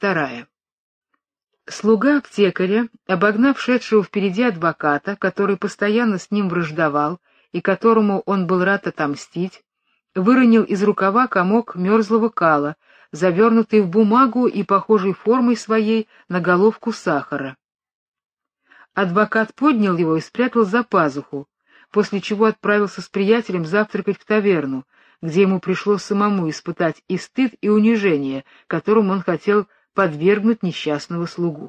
2. Слуга аптекаря, обогнав шедшего впереди адвоката, который постоянно с ним враждовал и которому он был рад отомстить, выронил из рукава комок мерзлого кала, завернутый в бумагу и похожий формой своей на головку сахара. Адвокат поднял его и спрятал за пазуху, после чего отправился с приятелем завтракать в таверну, где ему пришлось самому испытать и стыд, и унижение, которым он хотел подвергнуть несчастного слугу.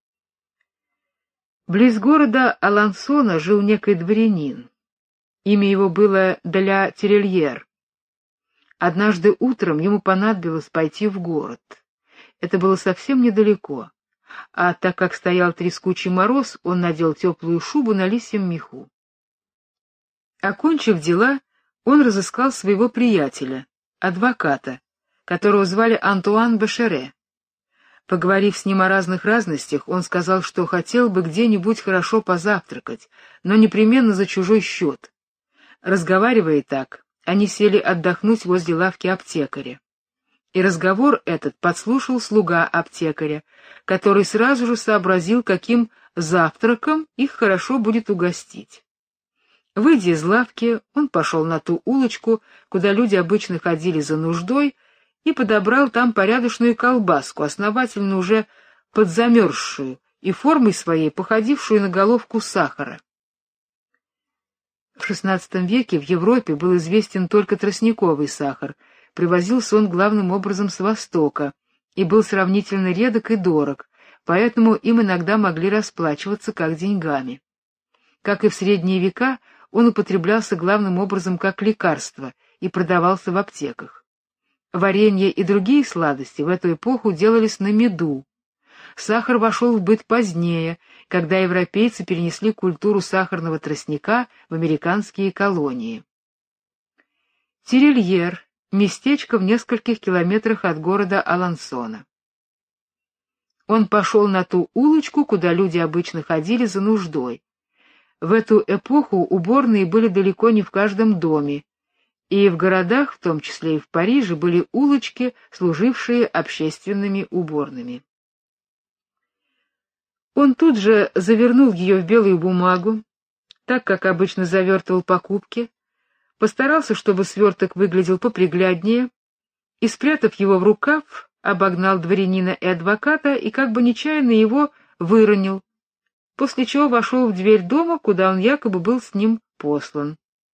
Близ города Алансона жил некий дворянин. Имя его было де Терельер. Однажды утром ему понадобилось пойти в город. Это было совсем недалеко, а так как стоял трескучий мороз, он надел теплую шубу на лисьем меху. Окончив дела, он разыскал своего приятеля, адвоката, которого звали Антуан Бешере. Поговорив с ним о разных разностях, он сказал, что хотел бы где-нибудь хорошо позавтракать, но непременно за чужой счет. Разговаривая так, они сели отдохнуть возле лавки аптекаря. И разговор этот подслушал слуга аптекаря, который сразу же сообразил, каким завтраком их хорошо будет угостить. Выйдя из лавки, он пошел на ту улочку, куда люди обычно ходили за нуждой, и подобрал там порядочную колбаску, основательно уже подзамерзшую и формой своей походившую на головку сахара. В XVI веке в Европе был известен только тростниковый сахар, привозился он главным образом с Востока и был сравнительно редок и дорог, поэтому им иногда могли расплачиваться как деньгами. Как и в средние века, он употреблялся главным образом как лекарство и продавался в аптеках. Варенье и другие сладости в эту эпоху делались на меду. Сахар вошел в быт позднее, когда европейцы перенесли культуру сахарного тростника в американские колонии. Терельер — местечко в нескольких километрах от города Алансона. Он пошел на ту улочку, куда люди обычно ходили за нуждой. В эту эпоху уборные были далеко не в каждом доме, и в городах, в том числе и в Париже, были улочки, служившие общественными уборными. Он тут же завернул ее в белую бумагу, так как обычно завертывал покупки, постарался, чтобы сверток выглядел попригляднее, и, спрятав его в рукав, обогнал дворянина и адвоката и как бы нечаянно его выронил, после чего вошел в дверь дома, куда он якобы был с ним послан.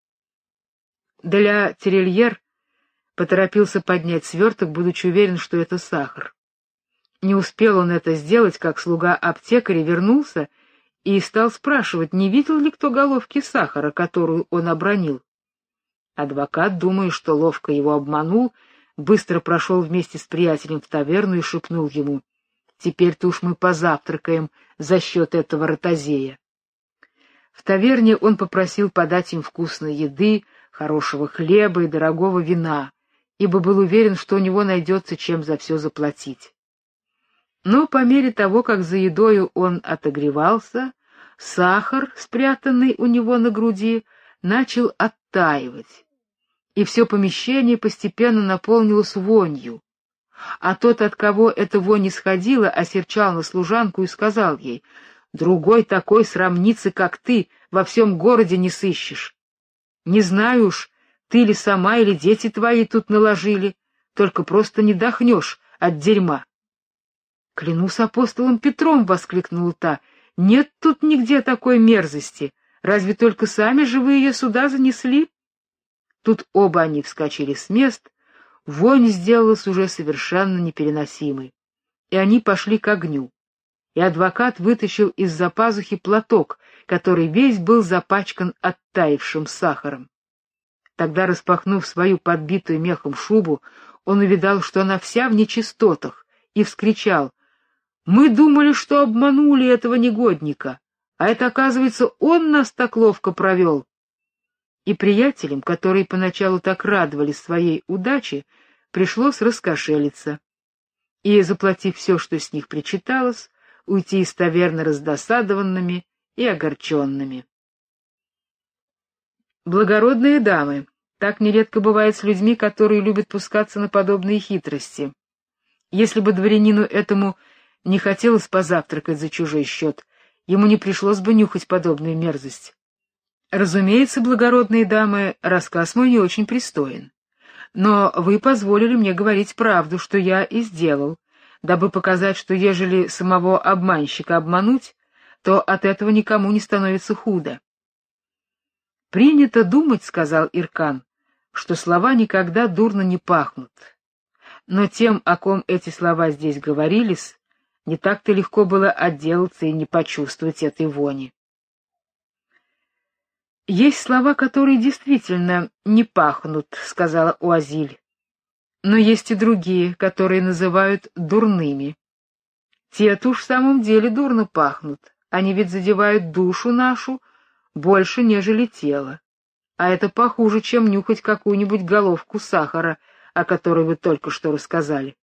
Де Терельер поторопился поднять сверток, будучи уверен, что это сахар. Не успел он это сделать, как слуга аптекаря вернулся и стал спрашивать, не видел ли кто головки сахара, которую он обронил. Адвокат, думая, что ловко его обманул, быстро прошел вместе с приятелем в таверну и шепнул ему: «Теперь-то уж мы позавтракаем за счет этого ротозея». В таверне он попросил подать им вкусной еды, хорошего хлеба и дорогого вина, ибо был уверен, что у него найдется чем за все заплатить. Но по мере того, как за едою он отогревался, сахар, спрятанный у него на груди, начал оттаивать, и все помещение постепенно наполнилось вонью. А тот, от кого эта вонь исходила, осерчал на служанку и сказал ей: «Другой такой срамницы, как ты, во всем городе не сыщешь. Не знаю уж, ты ли сама или дети твои тут наложили, только просто не дохнешь от дерьма». «Клянусь апостолом Петром!» — воскликнула та. «Нет тут нигде такой мерзости. Разве только сами же вы ее сюда занесли?» Тут оба они вскочили с мест, вонь сделалась уже совершенно непереносимой, и они пошли к огню. И адвокат вытащил из-за пазухи платок, который весь был запачкан оттаившим сахаром. Тогда, распахнув свою подбитую мехом шубу, он увидал, что она вся в нечистотах, и вскричал: «Мы думали, что обманули этого негодника, а это, оказывается, он нас так ловко провел». И приятелям, которые поначалу так радовались своей удаче, пришлось раскошелиться. И, заплатив все, что с них причиталось, уйти из таверны раздосадованными и огорченными. Благородные дамы, так нередко бывает с людьми, которые любят пускаться на подобные хитрости. Если бы дворянину этому не хотелось позавтракать за чужой счет, ему не пришлось бы нюхать подобную мерзость. Разумеется, благородные дамы, рассказ мой не очень пристоен. Но вы позволили мне говорить правду, что я и сделал, дабы показать, что ежели самого обманщика обмануть, то от этого никому не становится худо. «Принято думать, — сказал Иркан, — что слова никогда дурно не пахнут. Но тем, о ком эти слова здесь говорились, не так-то легко было отделаться и не почувствовать этой вони. «Есть слова, которые действительно не пахнут, — сказала Уазиль, — но есть и другие, которые называют дурными. Те-то уж в самом деле дурно пахнут, они ведь задевают душу нашу больше, нежели тело, а это похуже, чем нюхать какую-нибудь головку сахара, о которой вы только что рассказали.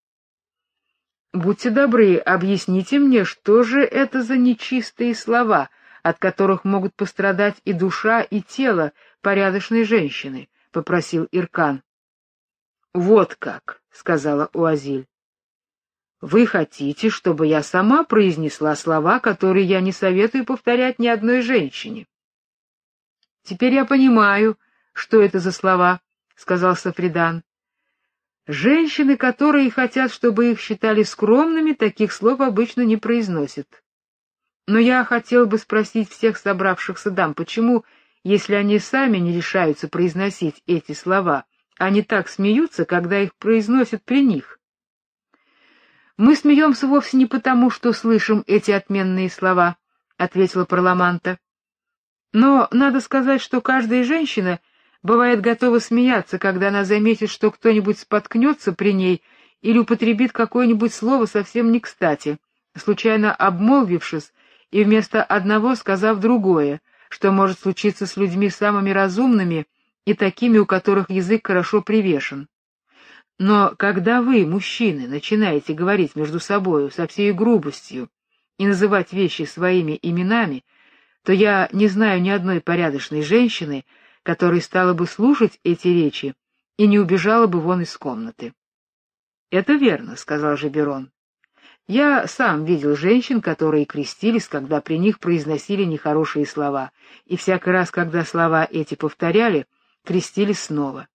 Будьте добры, объясните мне, что же это за нечистые слова, от которых могут пострадать и душа, и тело порядочной женщины, — попросил Иркан. — Вот как, — сказала Уазиль. — Вы хотите, чтобы я сама произнесла слова, которые я не советую повторять ни одной женщине? — Теперь я понимаю, что это за слова, — сказал Сафридан. Женщины, которые хотят, чтобы их считали скромными, таких слов обычно не произносят. Но я хотел бы спросить всех собравшихся дам, почему, если они сами не решаются произносить эти слова, они так смеются, когда их произносят при них? Мы смеемся вовсе не потому, что слышим эти отменные слова, — ответила Парламанта. Но надо сказать, что каждая женщина бывает готова смеяться, когда она заметит, что кто-нибудь споткнется при ней или употребит какое-нибудь слово совсем не кстати, случайно обмолвившись и вместо одного сказав другое, что может случиться с людьми самыми разумными и такими, у которых язык хорошо привешен. Но когда вы, мужчины, начинаете говорить между собою со всей грубостью и называть вещи своими именами, то я не знаю ни одной порядочной женщины, которая стала бы слушать эти речи и не убежала бы вон из комнаты. — Это верно, — сказал Жеберон. — Я сам видел женщин, которые крестились, когда при них произносили нехорошие слова, и всякий раз, когда слова эти повторяли, крестились снова.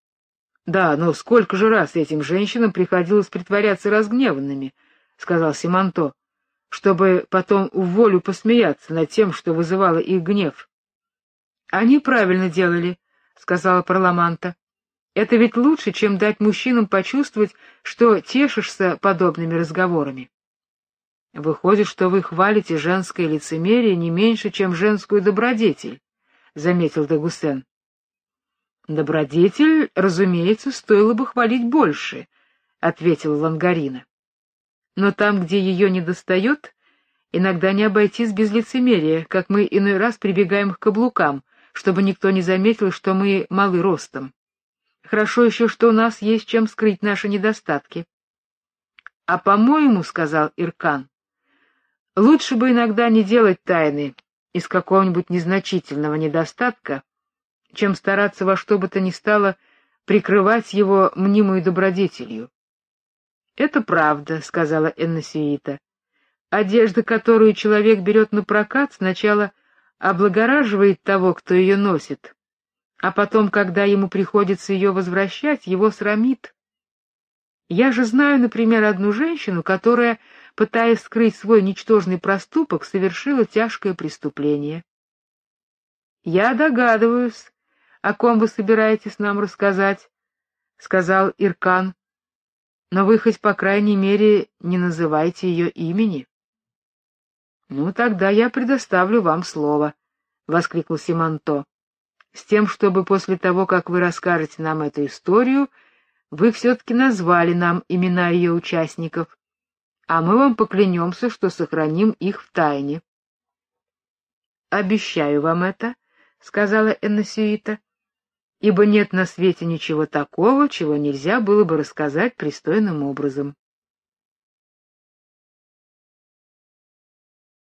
— Да, но сколько же раз этим женщинам приходилось притворяться разгневанными, — сказал Симонто, — чтобы потом в волю посмеяться над тем, что вызывало их гнев. — Они правильно делали, — сказала Парламанта. — Это ведь лучше, чем дать мужчинам почувствовать, что тешишься подобными разговорами. — Выходит, что вы хвалите женское лицемерие не меньше, чем женскую добродетель, — заметил Дагусен. — Добродетель, разумеется, стоило бы хвалить больше, — ответила Лангарина. — Но там, где ее недостает, иногда не обойтись без лицемерия, как мы иной раз прибегаем к каблукам, чтобы никто не заметил, что мы малы ростом. Хорошо еще, что у нас есть чем скрыть наши недостатки. — А по-моему, — сказал Иркан, — лучше бы иногда не делать тайны из какого-нибудь незначительного недостатка, чем стараться во что бы то ни стало прикрывать его мнимой добродетелью. — Это правда, — сказала Энносиита. — Одежда, которую человек берет на прокат, сначала облагораживает того, кто ее носит, а потом, когда ему приходится ее возвращать, его срамит. Я же знаю, например, одну женщину, которая, пытаясь скрыть свой ничтожный проступок, совершила тяжкое преступление. — Я догадываюсь, о ком вы собираетесь нам рассказать, — сказал Иркан, — но вы хоть по крайней мере не называйте ее имени. — Ну, тогда я предоставлю вам слово, — воскликнул Симонто, — с тем, чтобы после того, как вы расскажете нам эту историю, вы все-таки назвали нам имена ее участников, а мы вам поклянемся, что сохраним их в тайне. — Обещаю вам это, — сказала Энносиита, — ибо нет на свете ничего такого, чего нельзя было бы рассказать пристойным образом.